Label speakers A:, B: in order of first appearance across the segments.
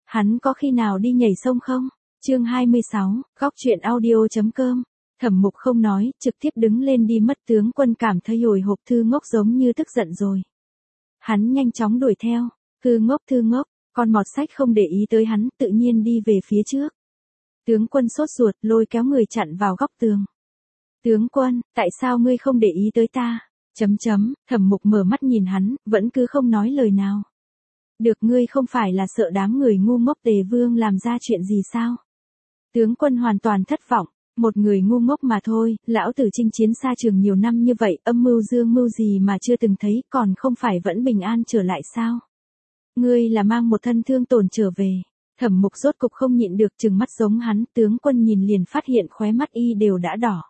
A: Hắn có khi nào đi nhảy sông không? Chương 26, góc truyện audio.com. Thẩm Mục không nói, trực tiếp đứng lên đi mất. Tướng Quân cảm thấy hồi hộp. Thư Ngốc giống như tức giận rồi. Hắn nhanh chóng đuổi theo. Thư Ngốc, con mọt sách không để ý tới hắn, tự nhiên đi về phía trước. Tướng Quân sốt ruột, lôi kéo người chặn vào góc tường. Tướng Quân, tại sao ngươi không để ý tới ta? Thẩm Mục mở mắt nhìn hắn, vẫn cứ không nói lời nào. Được, ngươi không phải là sợ đám người ngu ngốc Tề Vương làm ra chuyện gì sao? Tướng Quân hoàn toàn thất vọng, một người ngu ngốc mà thôi, lão tử chinh chiến xa trường nhiều năm như vậy, âm mưu dương mưu gì mà chưa từng thấy, còn không phải vẫn bình an trở lại sao? Ngươi là mang một thân thương tổn trở về. Thẩm Mục rốt cục không nhịn được trừng mắt giống hắn. Tướng Quân nhìn liền phát hiện khóe mắt y đều đã đỏ.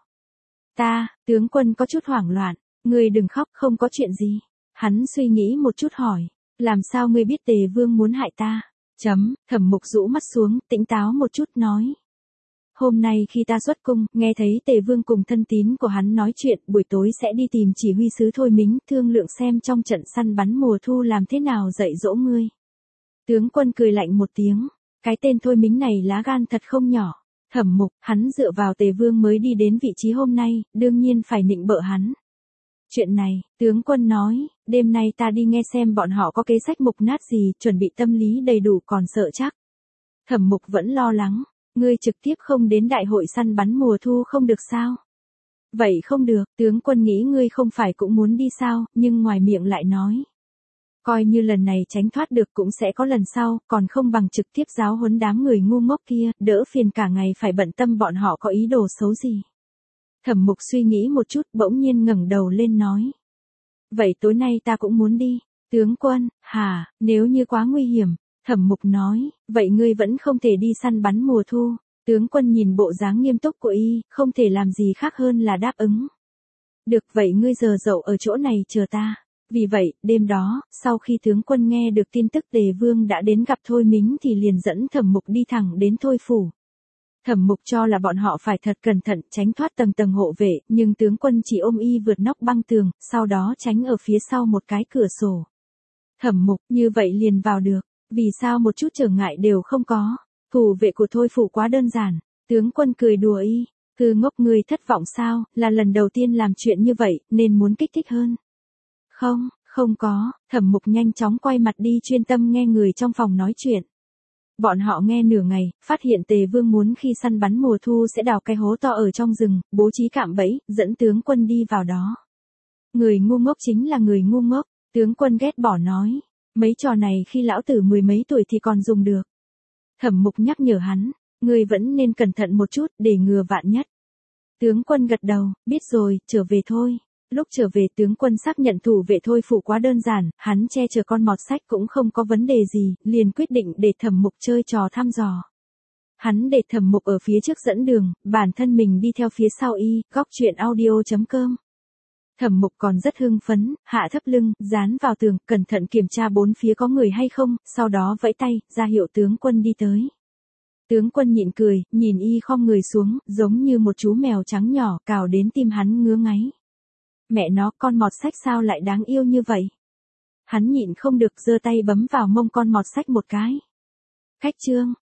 A: Tướng Quân có chút hoảng loạn. Ngươi đừng khóc, không có chuyện gì. Hắn suy nghĩ một chút hỏi. Làm sao ngươi biết Tề Vương muốn hại ta? Thẩm Mục rũ mắt xuống, tỉnh táo một chút nói. Hôm nay khi ta xuất cung, nghe thấy Tề Vương cùng thân tín của hắn nói chuyện, buổi tối sẽ đi tìm chỉ huy sứ Thôi Mính, thương lượng xem trong trận săn bắn mùa thu làm thế nào dạy dỗ ngươi. Tướng Quân cười lạnh một tiếng. Cái tên Thôi Mính này lá gan thật không nhỏ. Thẩm Mục, hắn dựa vào Tề Vương mới đi đến vị trí hôm nay, đương nhiên phải nịnh bợ hắn. Chuyện này, tướng Quân nói, đêm nay ta đi nghe xem bọn họ có kế sách mục nát gì, chuẩn bị tâm lý đầy đủ còn sợ chắc. Thẩm Mục vẫn lo lắng, ngươi trực tiếp không đến đại hội săn bắn mùa thu không được sao? Vậy không được, tướng Quân nghĩ ngươi không phải cũng muốn đi sao, nhưng ngoài miệng lại nói. Coi như lần này tránh thoát được cũng sẽ có lần sau, còn không bằng trực tiếp giáo huấn đám người ngu ngốc kia, đỡ phiền cả ngày phải bận tâm bọn họ có ý đồ xấu gì. Thẩm Mục suy nghĩ một chút, bỗng nhiên ngẩng đầu lên nói. Vậy tối nay ta cũng muốn đi. Tướng Quân, hả, nếu như quá nguy hiểm. Thẩm Mục nói, vậy ngươi vẫn không thể đi săn bắn mùa thu. Tướng Quân nhìn bộ dáng nghiêm túc của y, không thể làm gì khác hơn là đáp ứng. Được, vậy ngươi giờ dậu ở chỗ này chờ ta. Vì vậy, đêm đó, sau khi tướng Quân nghe được tin tức Tề Vương đã đến gặp Thôi Mính thì liền dẫn Thẩm Mục đi thẳng đến Thôi phủ. Thẩm Mục cho là bọn họ phải thật cẩn thận tránh thoát tầng tầng hộ vệ, nhưng tướng Quân chỉ ôm y vượt nóc băng tường, sau đó tránh ở phía sau một cái cửa sổ. Thẩm Mục, như vậy liền vào được, vì sao một chút trở ngại đều không có, thủ vệ của Thôi phủ quá đơn giản. Tướng Quân cười đùa y, Thư Ngốc, ngươi thất vọng sao, là lần đầu tiên làm chuyện như vậy, nên muốn kích thích hơn. Không có, Thẩm Mục nhanh chóng quay mặt đi chuyên tâm nghe người trong phòng nói chuyện. Bọn họ nghe nửa ngày, phát hiện Tề Vương muốn khi săn bắn mùa thu sẽ đào cái hố to ở trong rừng, bố trí cạm bẫy, dẫn tướng Quân đi vào đó. Người ngu ngốc chính là người ngu ngốc, tướng Quân ghét bỏ nói. Mấy trò này khi lão tử mười mấy tuổi thì còn dùng được. Thẩm Mục nhắc nhở hắn, ngươi vẫn nên cẩn thận một chút để ngừa vạn nhất. Tướng Quân gật đầu, biết rồi, trở về thôi. Lúc trở về tướng Quân xác nhận thủ vệ Thôi phủ quá đơn giản, hắn che chở con mọt sách cũng không có vấn đề gì, liền quyết định để Thẩm Mục chơi trò thăm dò. Hắn để Thẩm Mục ở phía trước dẫn đường, bản thân mình đi theo phía sau y, góc truyện audio.com. Thẩm Mục còn rất hưng phấn, hạ thấp lưng, dán vào tường, cẩn thận kiểm tra bốn phía có người hay không, sau đó vẫy tay, ra hiệu tướng Quân đi tới. Tướng Quân nhịn cười, nhìn y khom người xuống, giống như một chú mèo trắng nhỏ, cào đến tim hắn ngứa ngáy. Mẹ nó, con mọt sách sao lại đáng yêu như vậy? Hắn nhịn không được giơ tay bấm vào mông con mọt sách một cái. Khách trương,